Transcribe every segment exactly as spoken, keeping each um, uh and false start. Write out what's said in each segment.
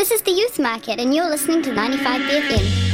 This is the Youth Market, and you're listening to ninety-five B F M.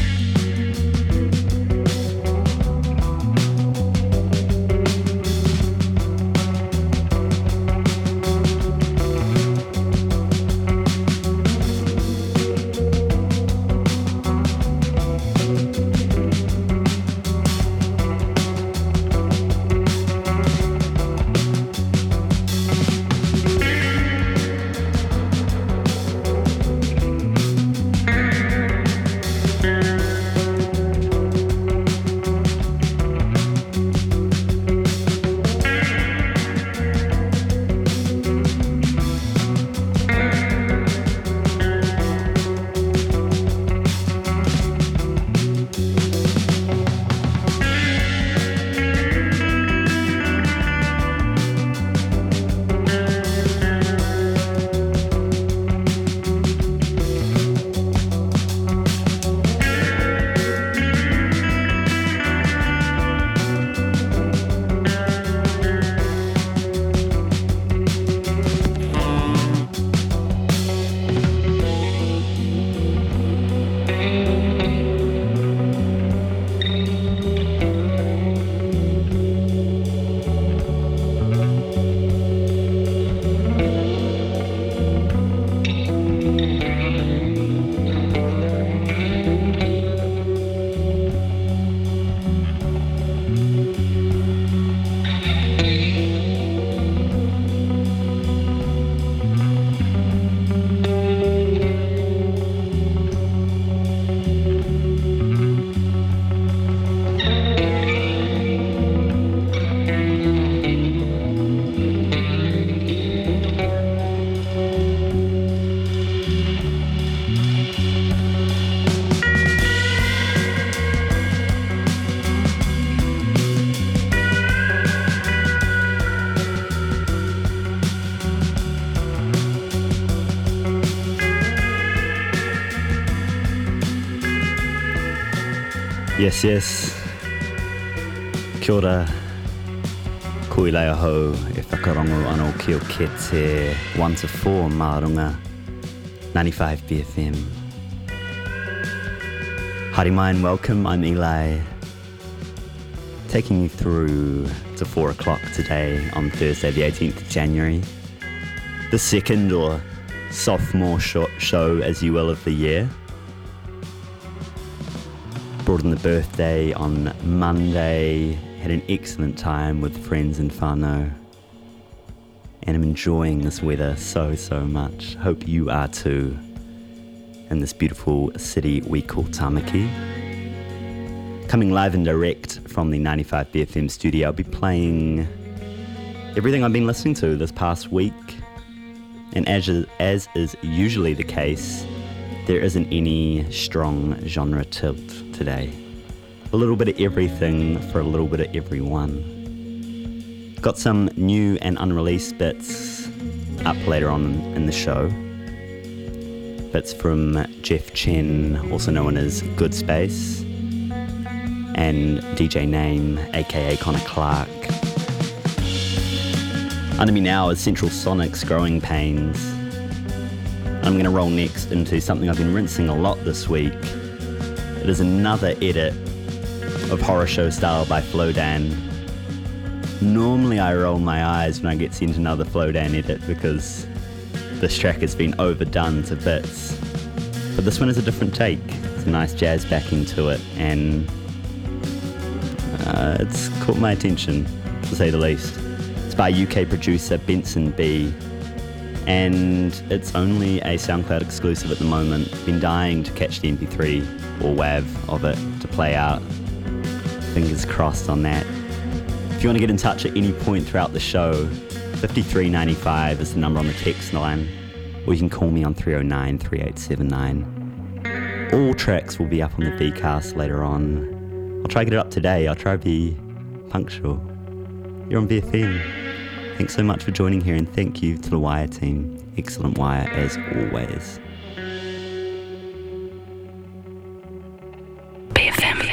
Yes, yes. Kia ora. Koilea ho e whakarongo anō ki o kete one to four Marunga ninety-five B F M. Haere mai and welcome, I'm Eli, taking you through to four o'clock today on Thursday the eighteenth of January, the second or sophomore show, show as you will of the year. Brought in the birthday on Monday, had an excellent time with friends and whānau, and I'm enjoying this weather so, so much. Hope you are too, in this beautiful city we call Tamaki. Coming live and direct from the ninety-five B F M studio, I'll be playing everything I've been listening to this past week, and as, as is usually the case, there isn't any strong genre tilt today. A little bit of everything for a little bit of everyone. Got some new and unreleased bits up later on in the show. Bits from Jeff Chen, also known as Good Space, and D J Name, aka Connor Clark. Under me now is Central Sonic's Growing Pains. I'm going to roll next into something I've been rinsing a lot this week. It is another edit of Horror Show Style by Flowdan. Normally I roll my eyes when I get sent another Flowdan edit because this track has been overdone to bits. But this one is a different take. It's a nice jazz backing to it, and uh, it's caught my attention, to say the least. It's by U K producer Benson B, and it's only a SoundCloud exclusive at the moment. Been dying to catch the M P three or WAV of it to play out. Fingers crossed on that. If you want to get in touch at any point throughout the show, fifty-three ninety-five is the number on the text line, or you can call me on three oh nine, three eight seven nine. All tracks will be up on the Vcast later on. I'll try to get it up today. I'll try to be punctual. You're on B F M. Thanks so much for joining here, and thank you to the Wire team. Excellent Wire as always. B F M.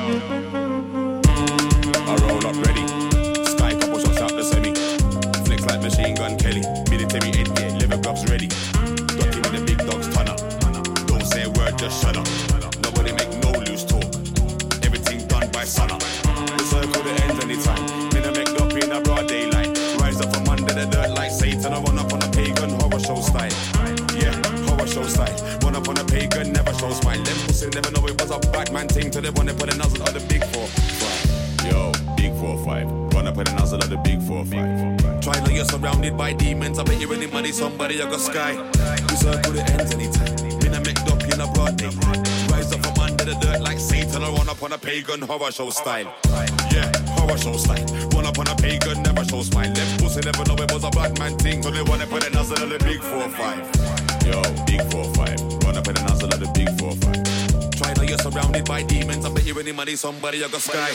I roll up ready. Sky couple shots out the semi. Flex like Machine Gun Kelly. Military head, yeah, liver gloves ready. Dirty with the big dogs, ton up. Don't say a word, just shut up. Nobody make no loose talk. Everything done by sun up. The circle that ends anytime. Me no make up in a broad daylight. Rise up from under the dirt like Satan. I run up on a pagan horror show style. Yeah, horror show style. Run up on a pagan, never show smile. Them pussy never know it was a bad man thing till they wanna put a nozzle on the big four five. Yo, big four five. Run up with a nozzle on the big four five. Try like you're surrounded by demons. I bet you any money, somebody you got sky. We circle the ends anytime. Been a mixed up in a broad day. Rise up from under the dirt like Satan. I run up on a pagan horror show style. Yeah, horror show style. Run up on a pagan, never show smile. Them pussy never know it was a bad man thing till they wanna put a nozzle on the big four five. Yo, big four five. Run up with a nozzle on the big four five. Try now you're surrounded by demons. I bet you any money, somebody you got sky.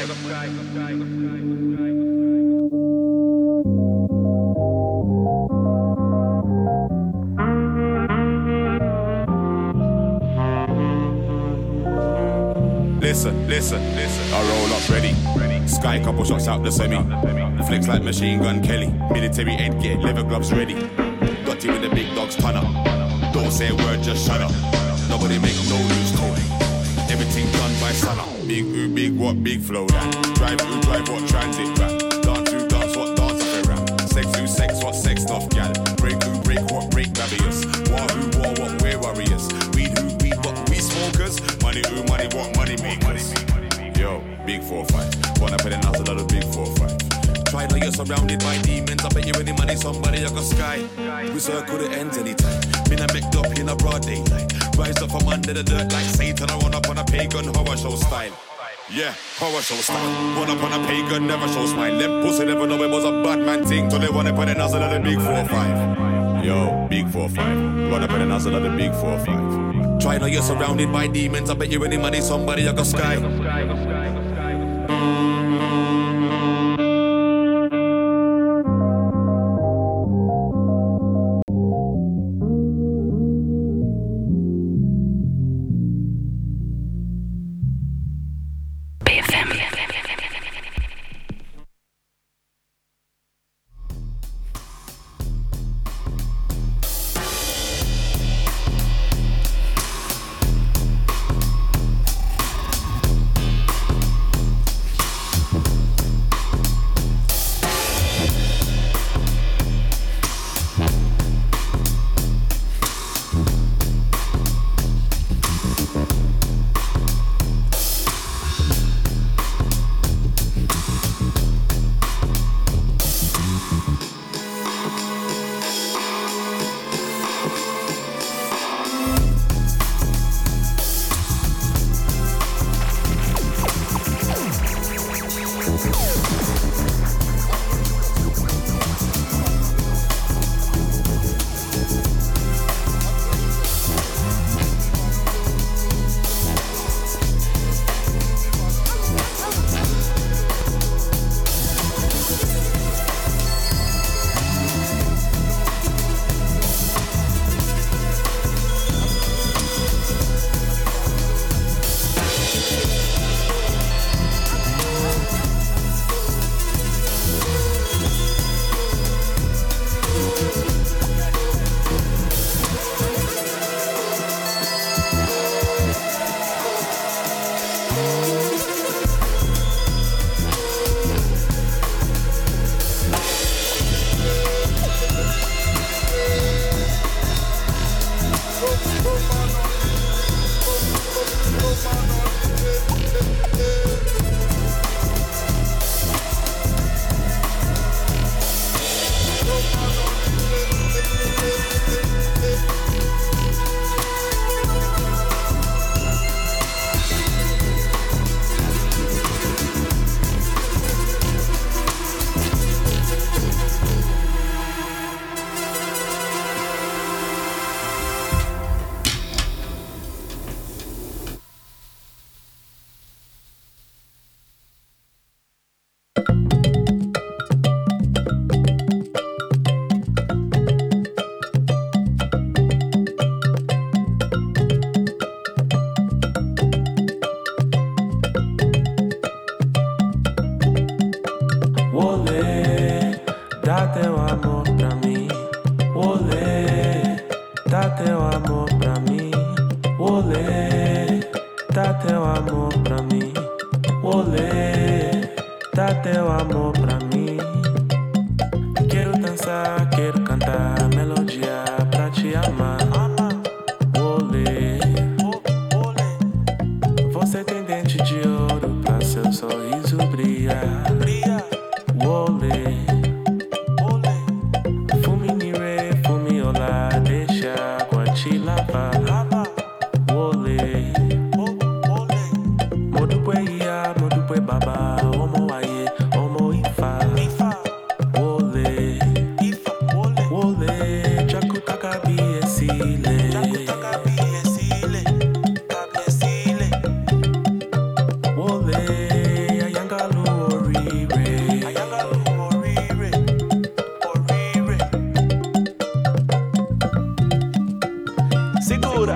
Listen, listen, listen. I roll up ready. Sky couple shots out the semi. Flex like Machine Gun Kelly. Military head gear, liver gloves ready. Got you with the big dogs, ton up. Don't say a word, just shut up. Nobody make no loose talk. Everything done by sun up. Big ooh, big what, big flow that. Drive ooh, drive what, transit rap. Dance ooh, dance what, dance up a rap. Sex ooh, sex what, sex stuff gal. Break ooh, break what, break barriers. War ooh, war what, we're warriors. Weed ooh, weed what, we smokers. Money ooh, money what, money makers. Yo, big four five. Wanna put a nozzle on the big four five. Try now you're surrounded by demons. I bet you any money, somebody you got sky. We circle the ends anytime. Been a mixed up in a broad daylight. Rise up from under the dirt like Satan. I run up on a pagan horror show style. Yeah, horror show style. Run up on a pagan, never show smile. Them pussy never know it was a bad man thing till they wanna put a nozzle on the big four five. Yo, big four five. Run up on a nozzle on the big four five. Try now you're surrounded by demons. I bet you any money, somebody you got sky. Olê, dá teu amor pra mim. Quero dançar, quero cantar melodia pra te amar. Olê, você tem dente de ouro pra seu sorriso brilhar. Olê, fume nire, fume olá, deixa a água te lavar. Olê, modu pwe ia, modu pwe baba, omo aye, omo ifa. Olê, olê, jakuta kabi esile. Olê, ayangalu orire. Segura.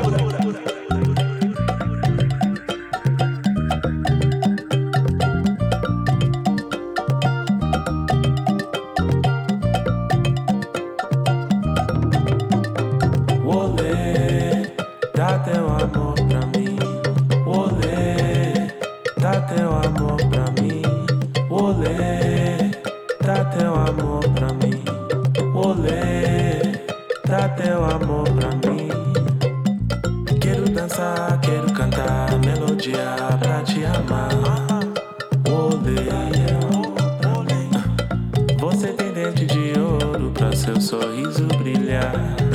Olê, dá teu amor pra mim. Olê, dá teu amor pra mim. Olê, dá teu amor pra mim. Olê, dá teu amor pra mim. Quero dançar, quero cantar melodia pra te amar. Olê, você tem dente de ouro pra seu sorriso brilhar.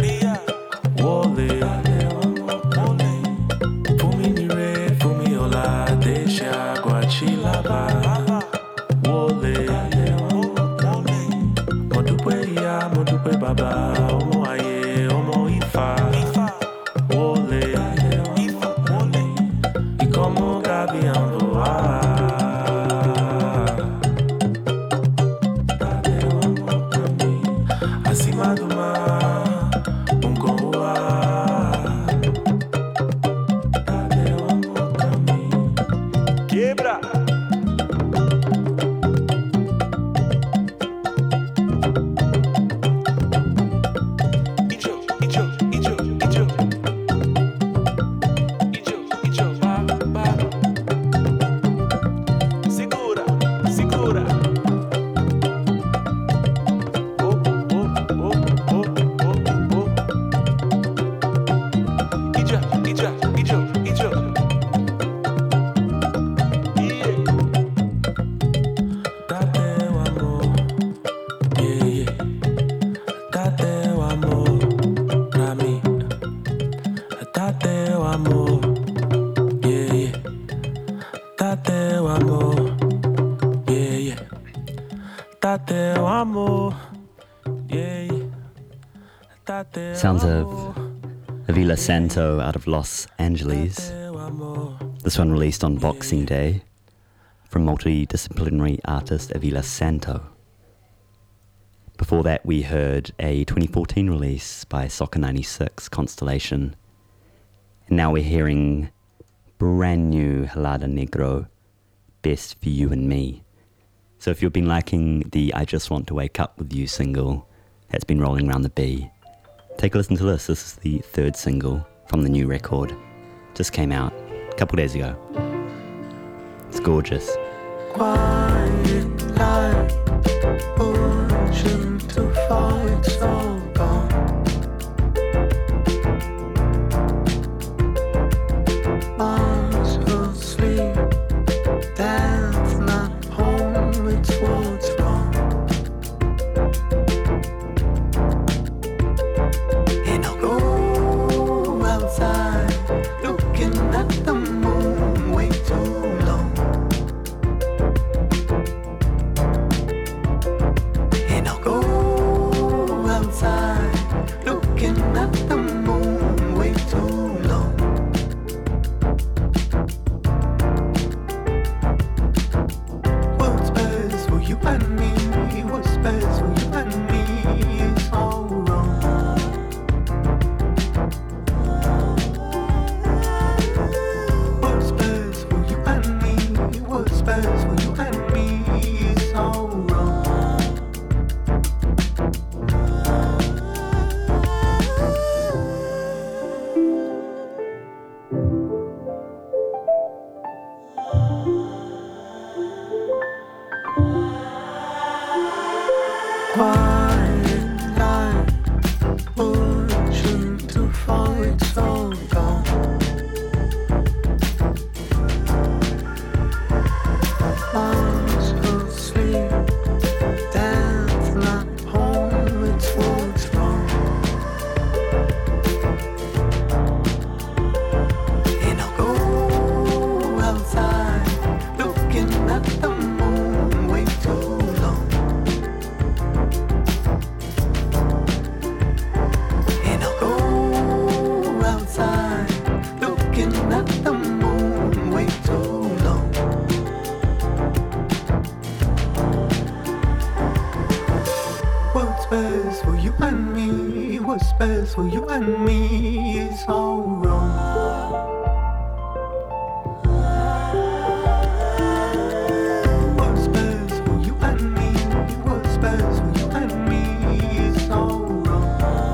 Olê, fume nire, fume olá, deixa a água te lavar. Olê, modu pwe ia, modu pwe baba, omo aye, omo ifa. Olê, e como o gavião voar. Dá teu amor pra mim, acima do mar, um com o ar. Dá teu amor pra mim. Quebra! Ijo, ijo, ijo, ijo. Ijo, ijo, ba, ba. Segura, segura. Oh, oh, oh, oh, oh, oh. Ija, ija, ijo, ijo. Yeah. Dá teu amor, yeah, yeah. Dá teu amor pra mim. Dá teu amor, yeah, yeah. Dá teu amor, yeah, yeah. Dá teu amor, yeah, yeah. Dá teu Sounds of amor, Avila Santo out of Los Angeles. teu amor. This one released on Boxing Day from multidisciplinary artist Avila Santo. Before that, we heard a twenty fourteen release by Soccer ninety-six, Constellation. And now we're hearing brand new Helada Negro, Best for You and Me. So if you've been liking the I Just Want to Wake Up With You single that's been rolling around the B, take a listen to this. This is the third single from the new record. Just came out a couple days ago. It's gorgeous. Quiet life, ocean to fall, it's all gone. Arms asleep, dance not home, it's what's wrong. And I'll go outside, looking at the moon way too long. And I'll go outside. best for you and me is all wrong. What's best for you and me, what's best for you and me is all wrong.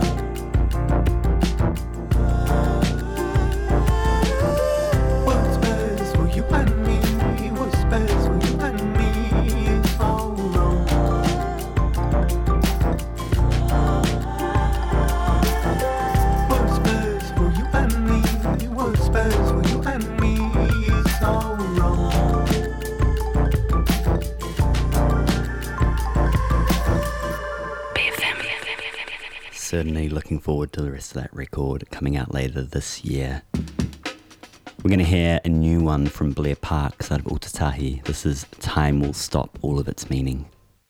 What's best for you and me, what's best for you and me is all wrong. What's best for you and me, what's best for you and me is all wrong. Certainly looking forward to the rest of that record coming out later this year. We're going to hear a new one from Blair Parks out of Otatahi. This is Time Will Stop All of Its Meaning.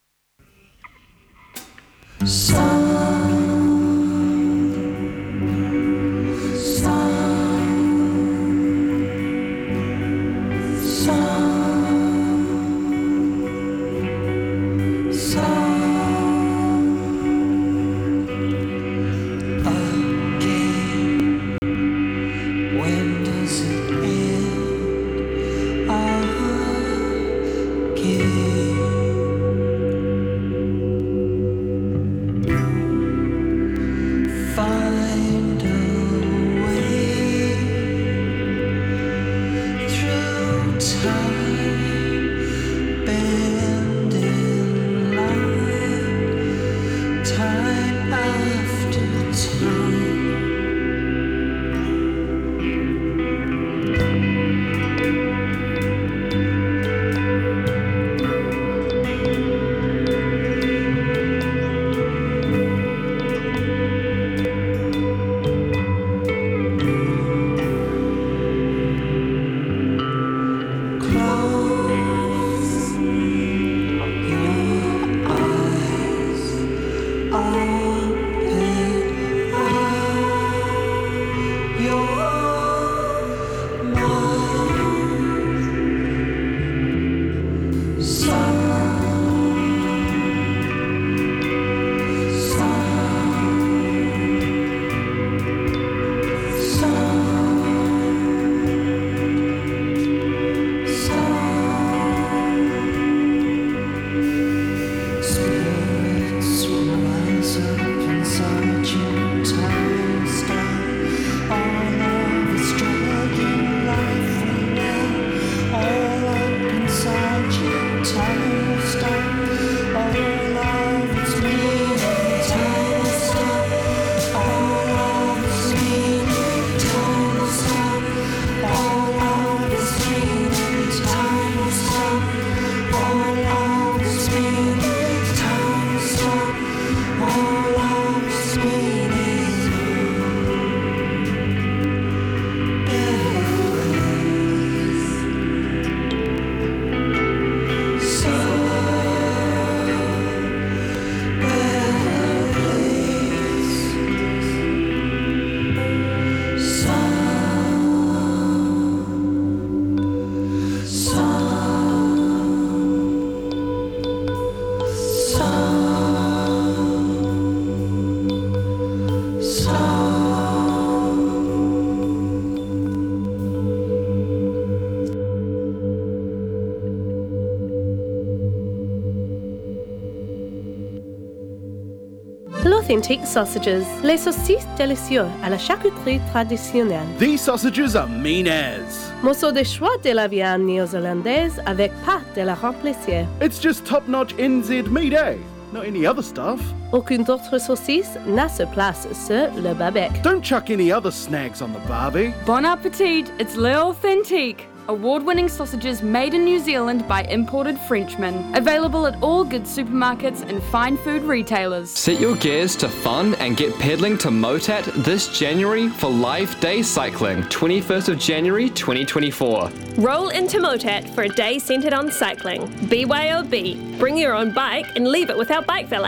Authentic sausages, les saucisses délicieux à la charcuterie traditionnelle. These sausages are mean as. Morceau de choix de la viande néo-zélandaise avec pâte de la remplacière. It's just top-notch N Z meat, eh? Not any other stuff. Aucune autre saucisse n'a sa place sur le barbecue. Don't chuck any other snags on the barbie. Bon appetit, it's Le Authentique. Award-winning sausages made in New Zealand by imported Frenchmen. Available at all good supermarkets and fine food retailers. Set your gears to fun and get pedaling to Motat this January for Live Day Cycling, twenty-first of January twenty twenty-four. Roll into Motat for a day centred on cycling. B Y O B. Bring your own bike and leave it with our bike valet.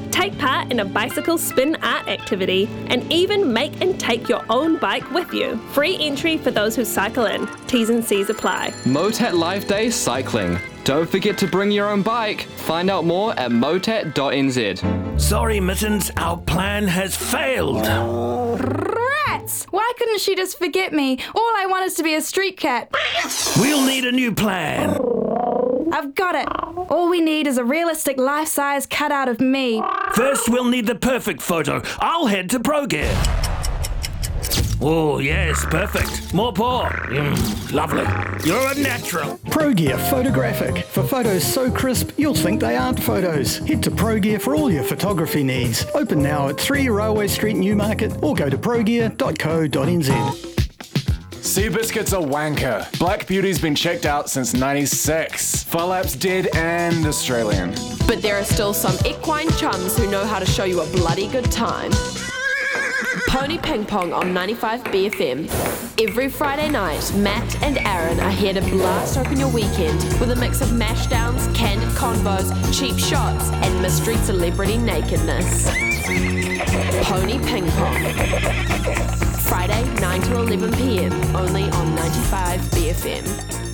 take part in a bicycle spin art activity, and even make and take your own bike with you. Free entry for those who cycle in. T's and C's apply. Motat Life Day Cycling. Don't forget to bring your own bike. Find out more at motat dot n z. Sorry, Mittens, our plan has failed. Rats! Why couldn't she just forget me? All I want is to be a street cat. We'll need a new plan. I've got it. All we need is a realistic life-size cutout of me. First, we'll need the perfect photo. I'll head to ProGear. Oh, yes, perfect. More paw. Mm, lovely. You're a natural. ProGear Photographic. For photos so crisp, you'll think they aren't photos. Head to ProGear for all your photography needs. Open now at three Railway Street, Newmarket, or go to progear dot co dot n z. Seabiscuit's a wanker. Black Beauty's been checked out since ninety-six. Farlap's dead and Australian. But there are still some equine chums who know how to show you a bloody good time. Pony Ping Pong on ninety-five B F M. Every Friday night, Matt and Aaron are here to blast open your weekend with a mix of mashdowns, candid convos, cheap shots, and mystery celebrity nakedness. Pony Ping Pong. Friday, nine to eleven p m, only on ninety-five B F M.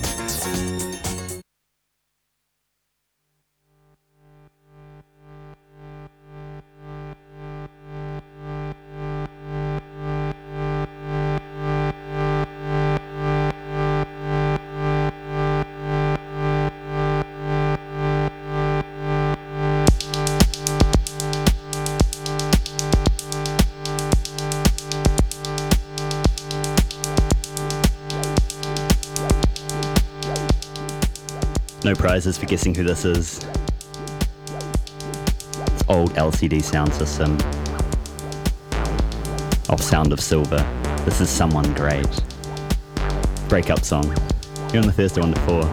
No prizes for guessing who this is. It's old L C D sound system of Sound of Silver. This is Someone Great. Breakup song. You're on the Thursday one to four.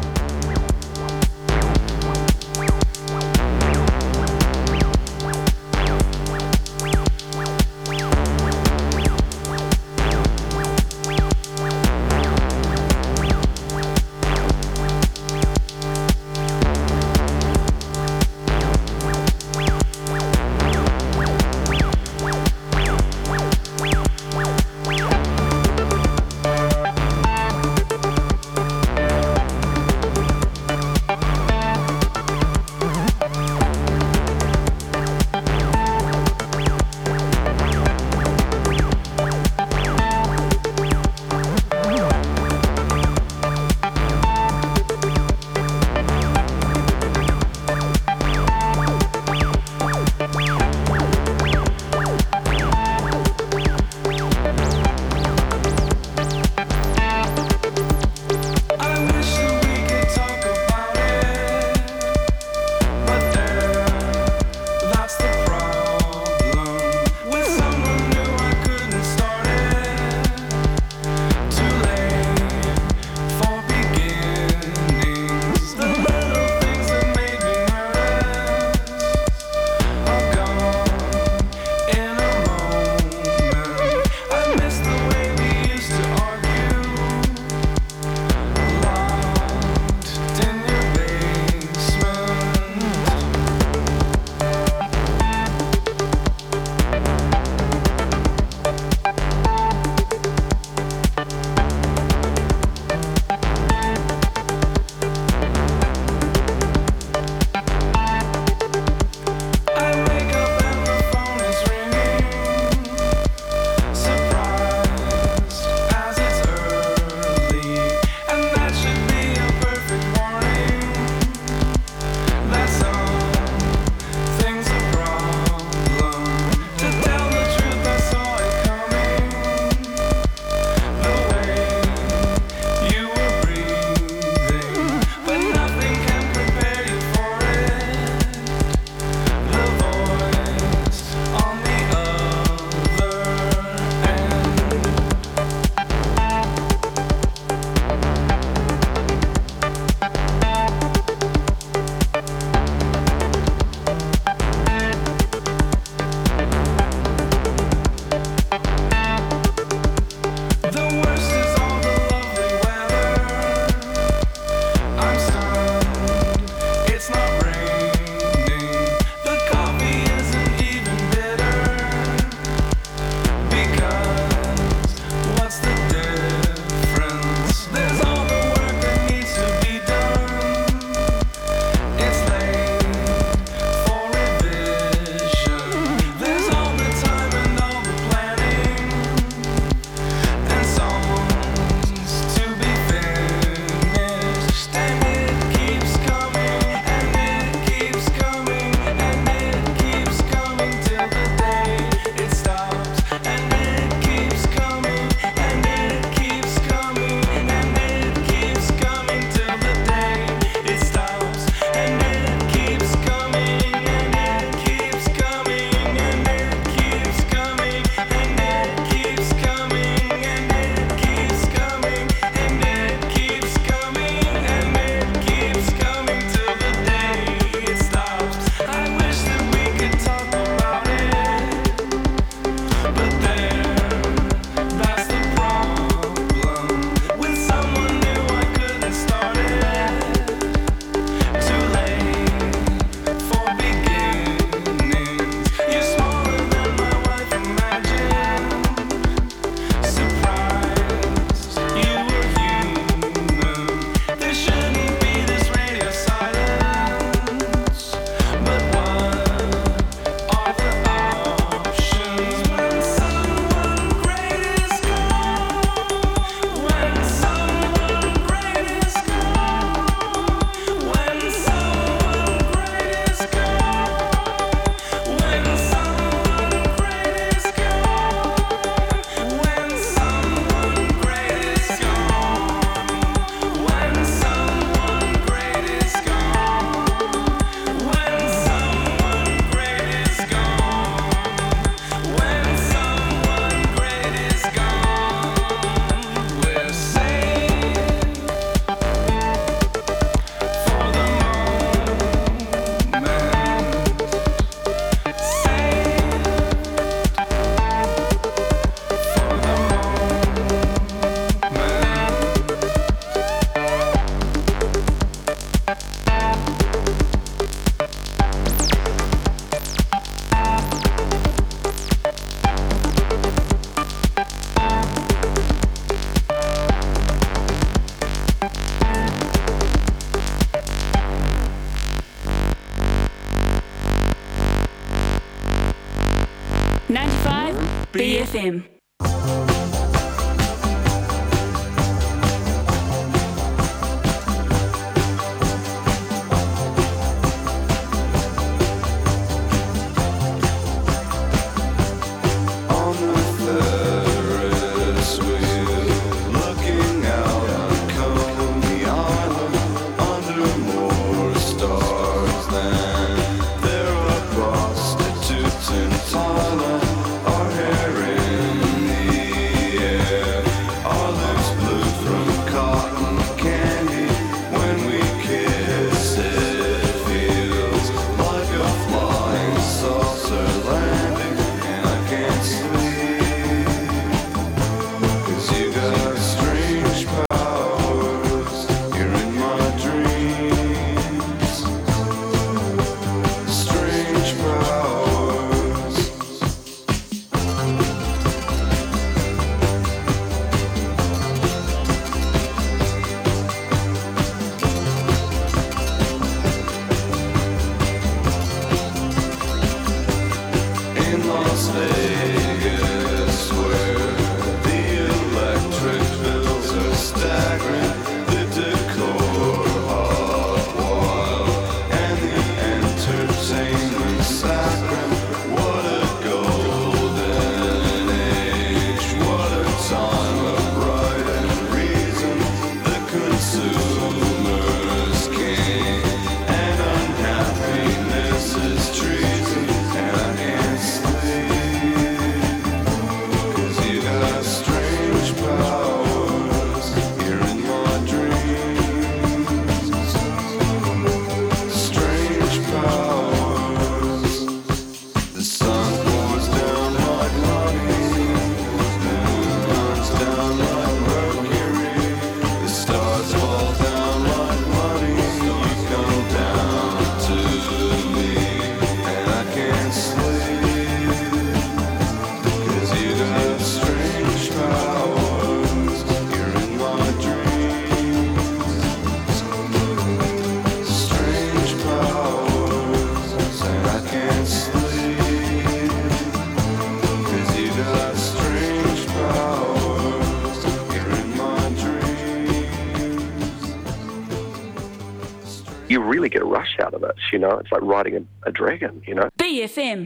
B F M. You really get a rush out of it, you know. It's like riding a, a dragon, you know. B F M.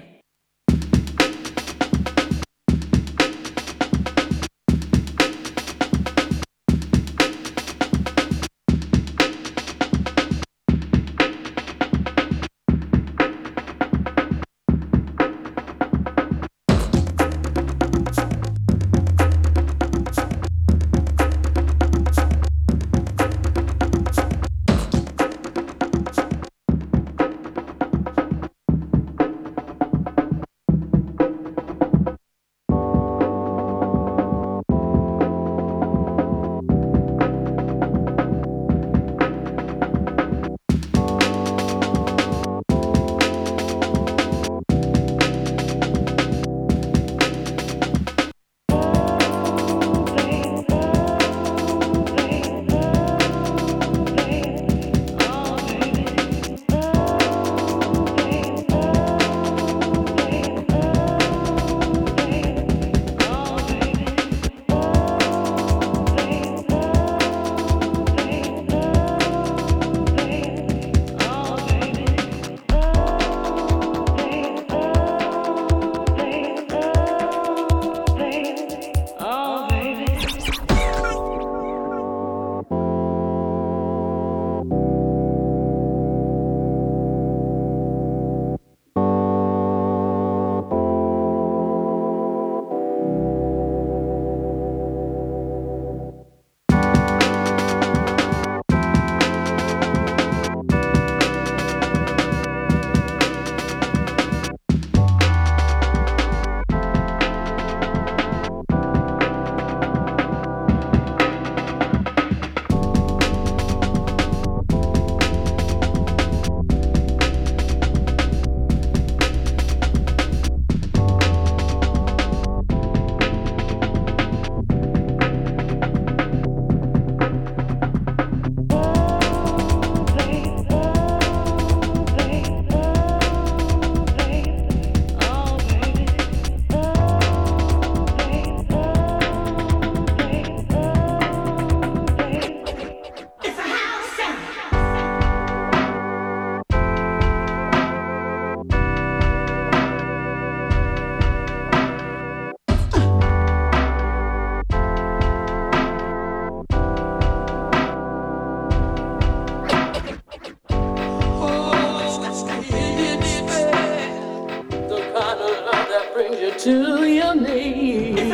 to your knees.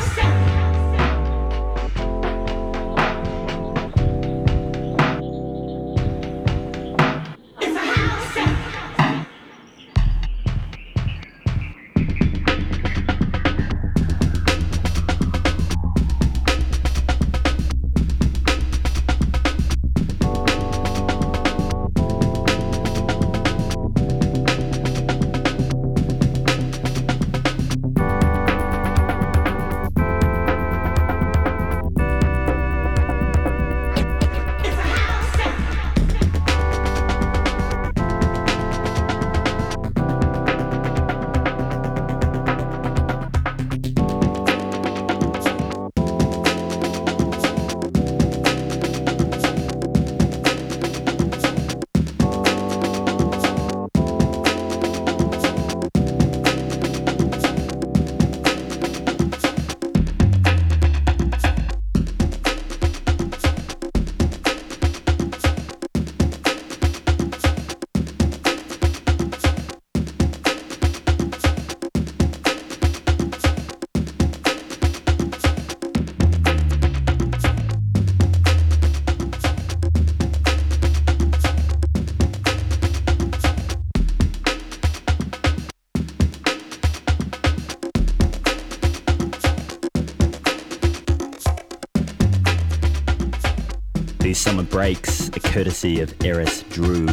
These summer breaks are courtesy of Eris Drew,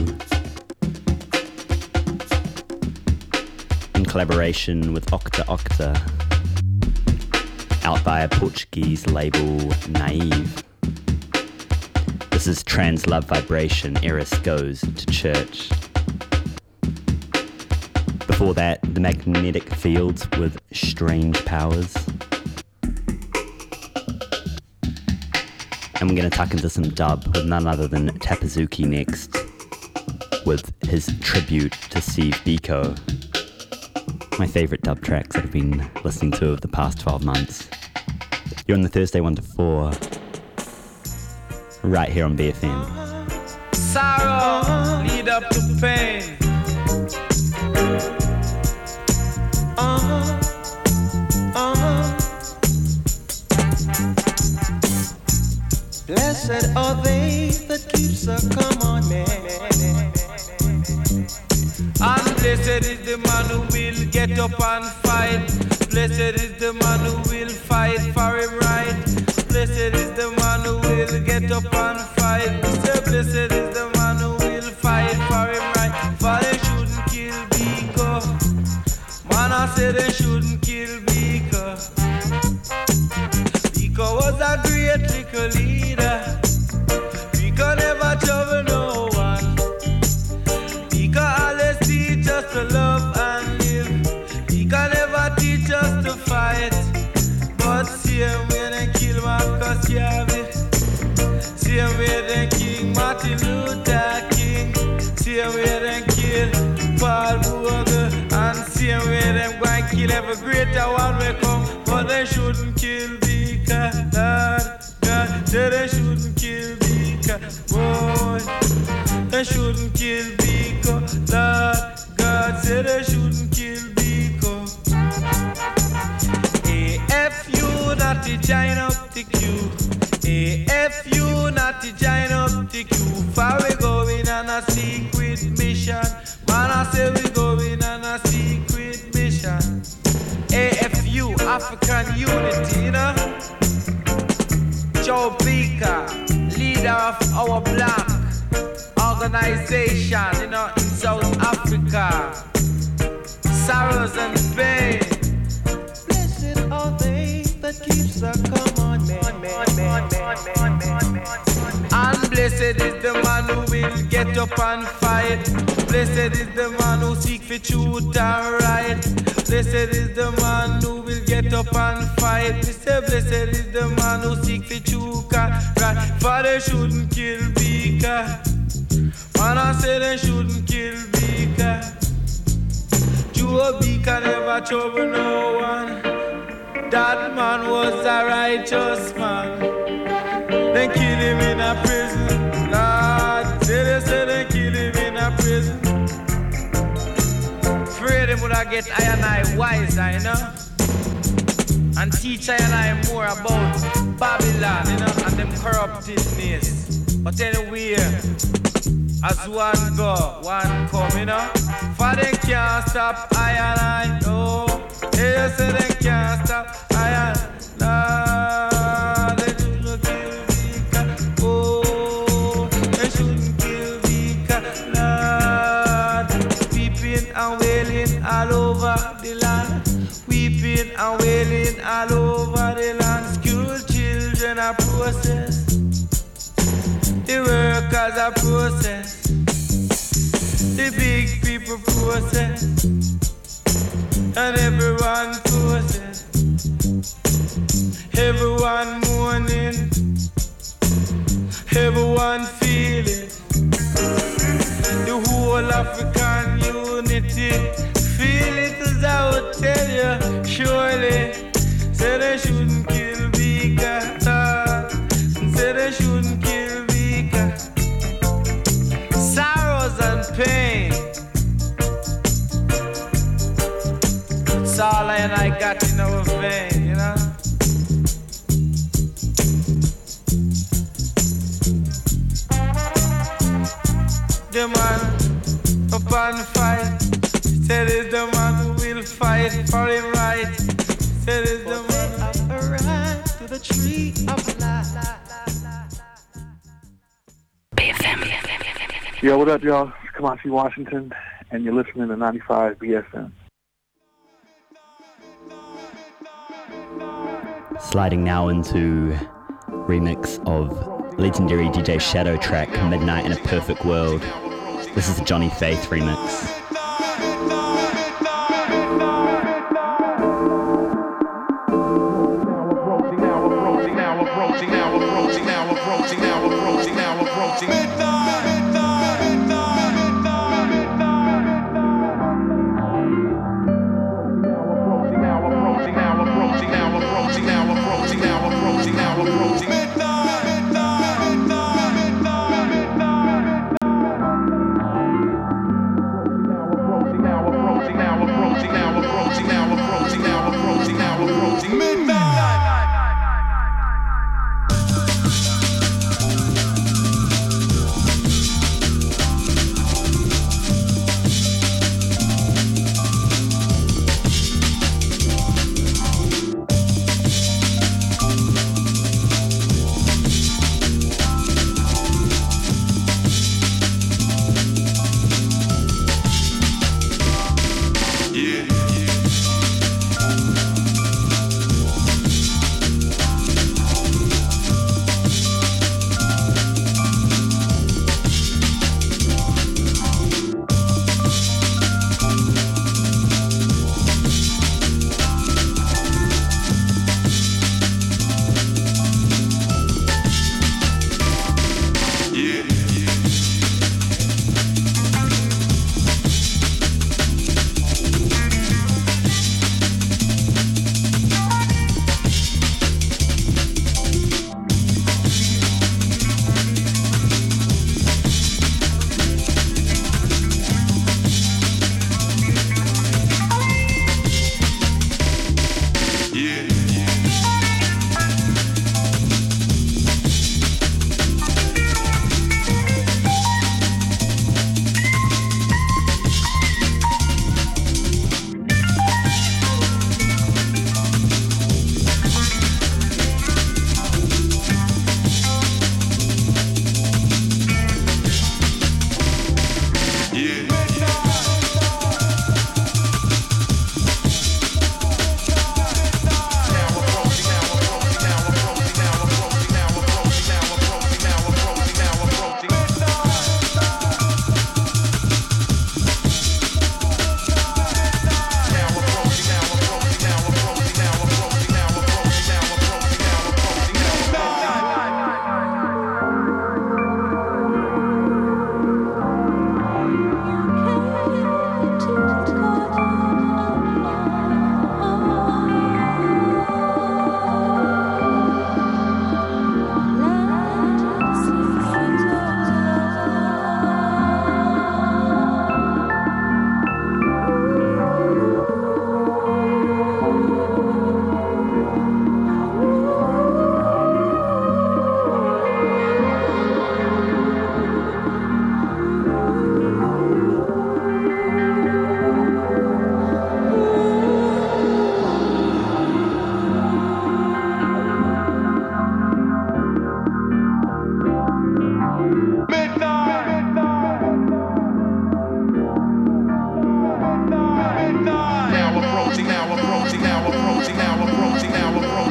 in collaboration with Octa Octa, out by a Portuguese label, Naive. This is Trans Love Vibration, Eris Goes to Church. Before that, The Magnetic Fields with Strange Powers. And we're going to tuck into some dub with none other than Tapazuki next, with his tribute to Steve Biko. My favourite dub tracks that I've been listening to over the past twelve months. You're on the Thursday one to four, right here on B F M. Sorrow lead up to pain. Uh-huh. Uh-huh. Blessed are they that keeps a commandment. And blessed is the man who will get up and fight. Blessed is the man who will fight for him right. Blessed is the man who will get up and fight. Blessed is the man who will fight for him right. For they shouldn't kill Biko. Man, I said they shouldn't kill Biko. Biko was a great little leader. Biko never trouble no one. Biko always teach us to love and live. Biko never teach us to fight. But same way they kill Marcus Garvey, same way they kill Martin Luther King, same way they kill Paul Bogle, and same way them go and kill every greater one we come. But they shouldn't kill Biko, Lord God. Say they shouldn't kill Biko, boy. They shouldn't kill Biko, Lord God. Say they shouldn't kill Biko. A F U not to join up the queue. A F U not to join up the queue. For we going on a secret mission. Man, I say we going on a secret mission. A F U, African Unity, you know. Joe Biko, leader of our black organization, you know, in South Africa. Sorrows and pain. Blessed are they that keeps the commandment. And blessed is the man who will get up and fight. Blessed is the man who seek for truth and right. Blessed is the man who will get up and fight. Mister Blessed is the man who seek for truth and right. For they shouldn't kill Biko. Man, I say they shouldn't kill Biko. Joe Biko never trouble no one. That man was a righteous man. They kill him in a prison. Lord, say they say they kill him in a prison. Afraid him would I get I and I wiser, you know, and teach I and I more about Babylon, you know, and them corruptedness. But anyway, as one go, one come, you know, for they can't stop I and I, no. They say they can't stop I and I. They shouldn't kill Vika, oh, they shouldn't kill Vika, Lord. Weeping and wailing all over the land, weeping and wailing all over the land. School children are processed, the workers are processed, the big people processed, and everyone processed. Everyone mourning, everyone feeling. The whole African unity, feel it as I would tell you, surely. Say they shouldn't kill Vika, say they shouldn't kill Vika. Sorrows and pain, it's all I and I got in our vein, you know. The man upon the fight, said it's the man who will fight for him right. Said it's the man up a right to the tree of life. B F M. Yo, what up, y'all? It's Kamasi Washington, and you're listening to ninety-five B F M. Sliding now into remix of legendary D J Shadow track Midnight in a Perfect World. This is the Johnny Faith remix.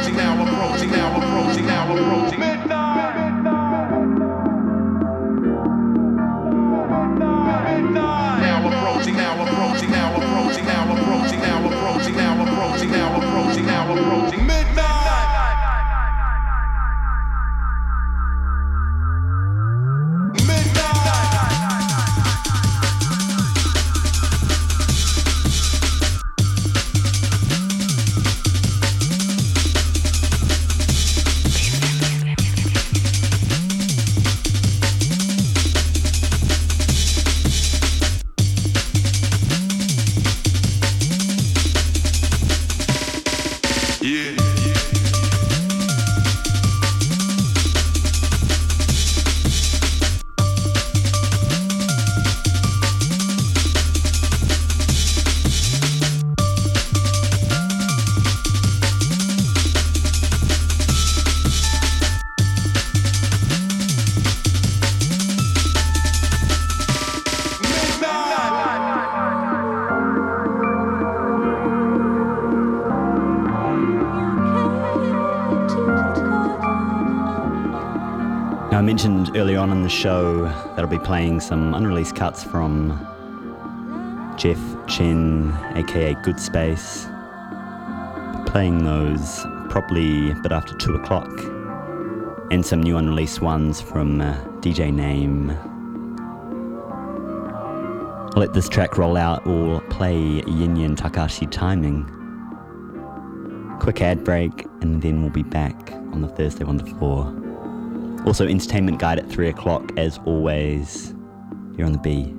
approaching, now approaching, now approaching, now approaching. Midnight. Now approaching, now approaching, now approaching, now approaching, now approaching, now approaching, now approaching, now approaching. Midnight. I mentioned earlier on in the show that I'll be playing some unreleased cuts from Jeff Chen, aka Good Space. Playing those probably a bit after two o'clock, and some new unreleased ones from uh, D J Name. I'll let this track roll out or play Yin Yin Takashi Timing. Quick ad break, and then we'll be back on the Thursday one to four. Also, Entertainment Guide at three o'clock, as always, here on the B.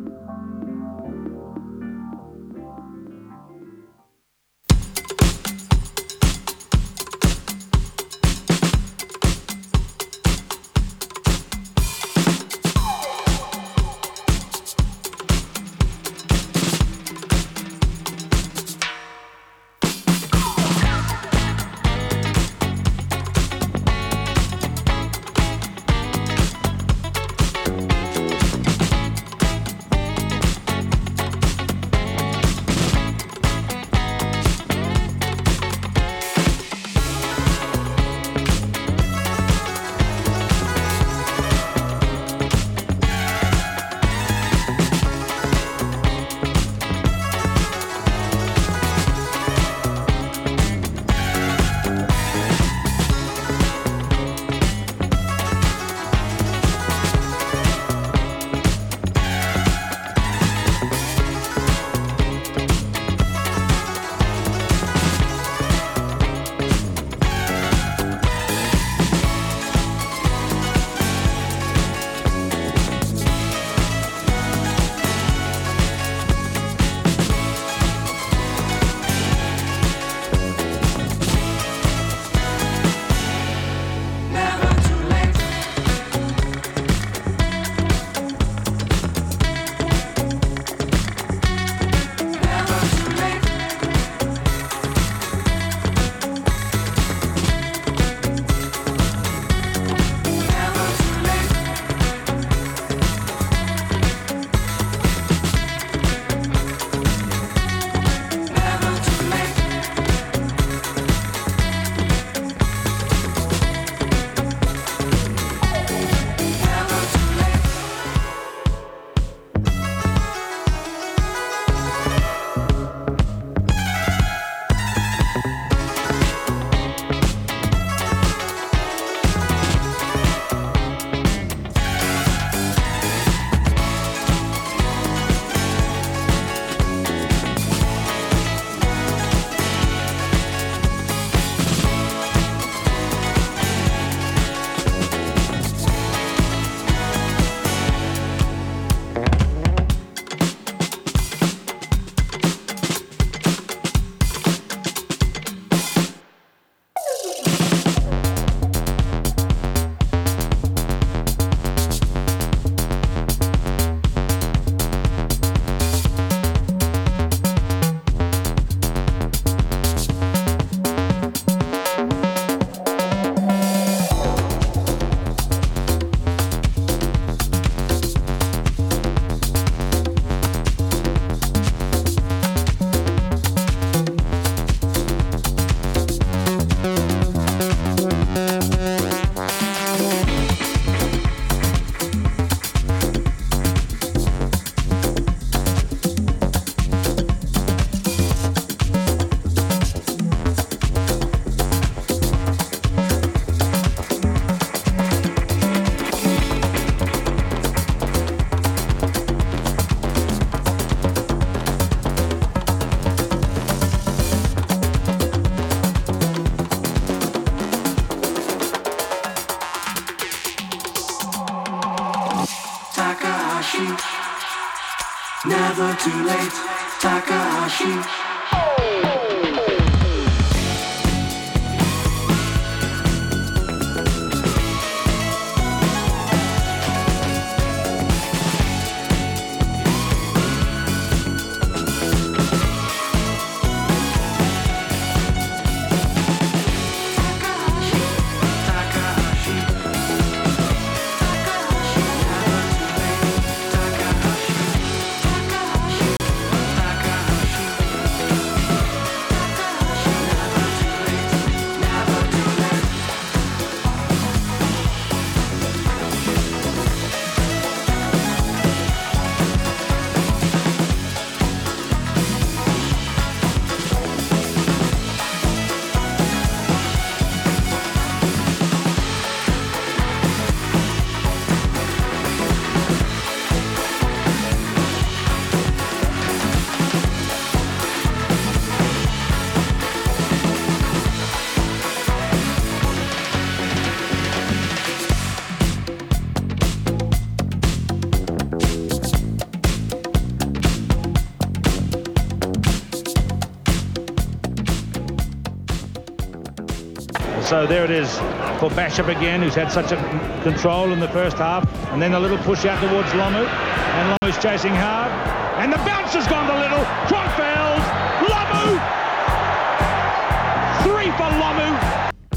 never too late. Takahashi. So there it is for Basham again, who's had such a control in the first half. And then a little push out towards Lomu. And Lomu's chasing hard. And the bounce has gone a little. Kronfeld! Lomu! Three for Lomu.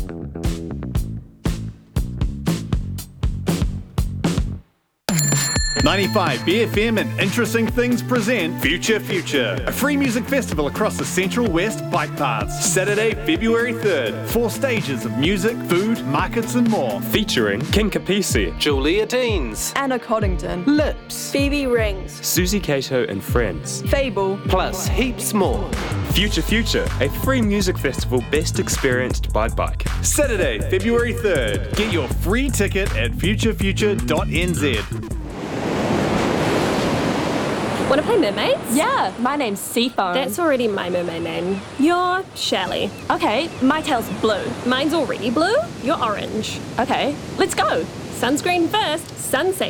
ninety-five B F M and Interesting Things present Future Future, a free music festival across the Central West bike paths. Saturday, February third. Four stages of music, food, markets and more. Featuring King Capisi, Julia Deans, Anna Coddington, Lips, Phoebe Rings, Susie Cato and Friends, Fable, plus heaps more. Future Future, a free music festival best experienced by bike. Saturday, February third. Get your free ticket at future future dot n z. Want to play mermaids? Yeah, my name's Seafoam. That's already my mermaid name. You're Shally. Okay, my tail's blue. Mine's already blue. You're orange. Okay, let's go. Sunscreen first, sun safe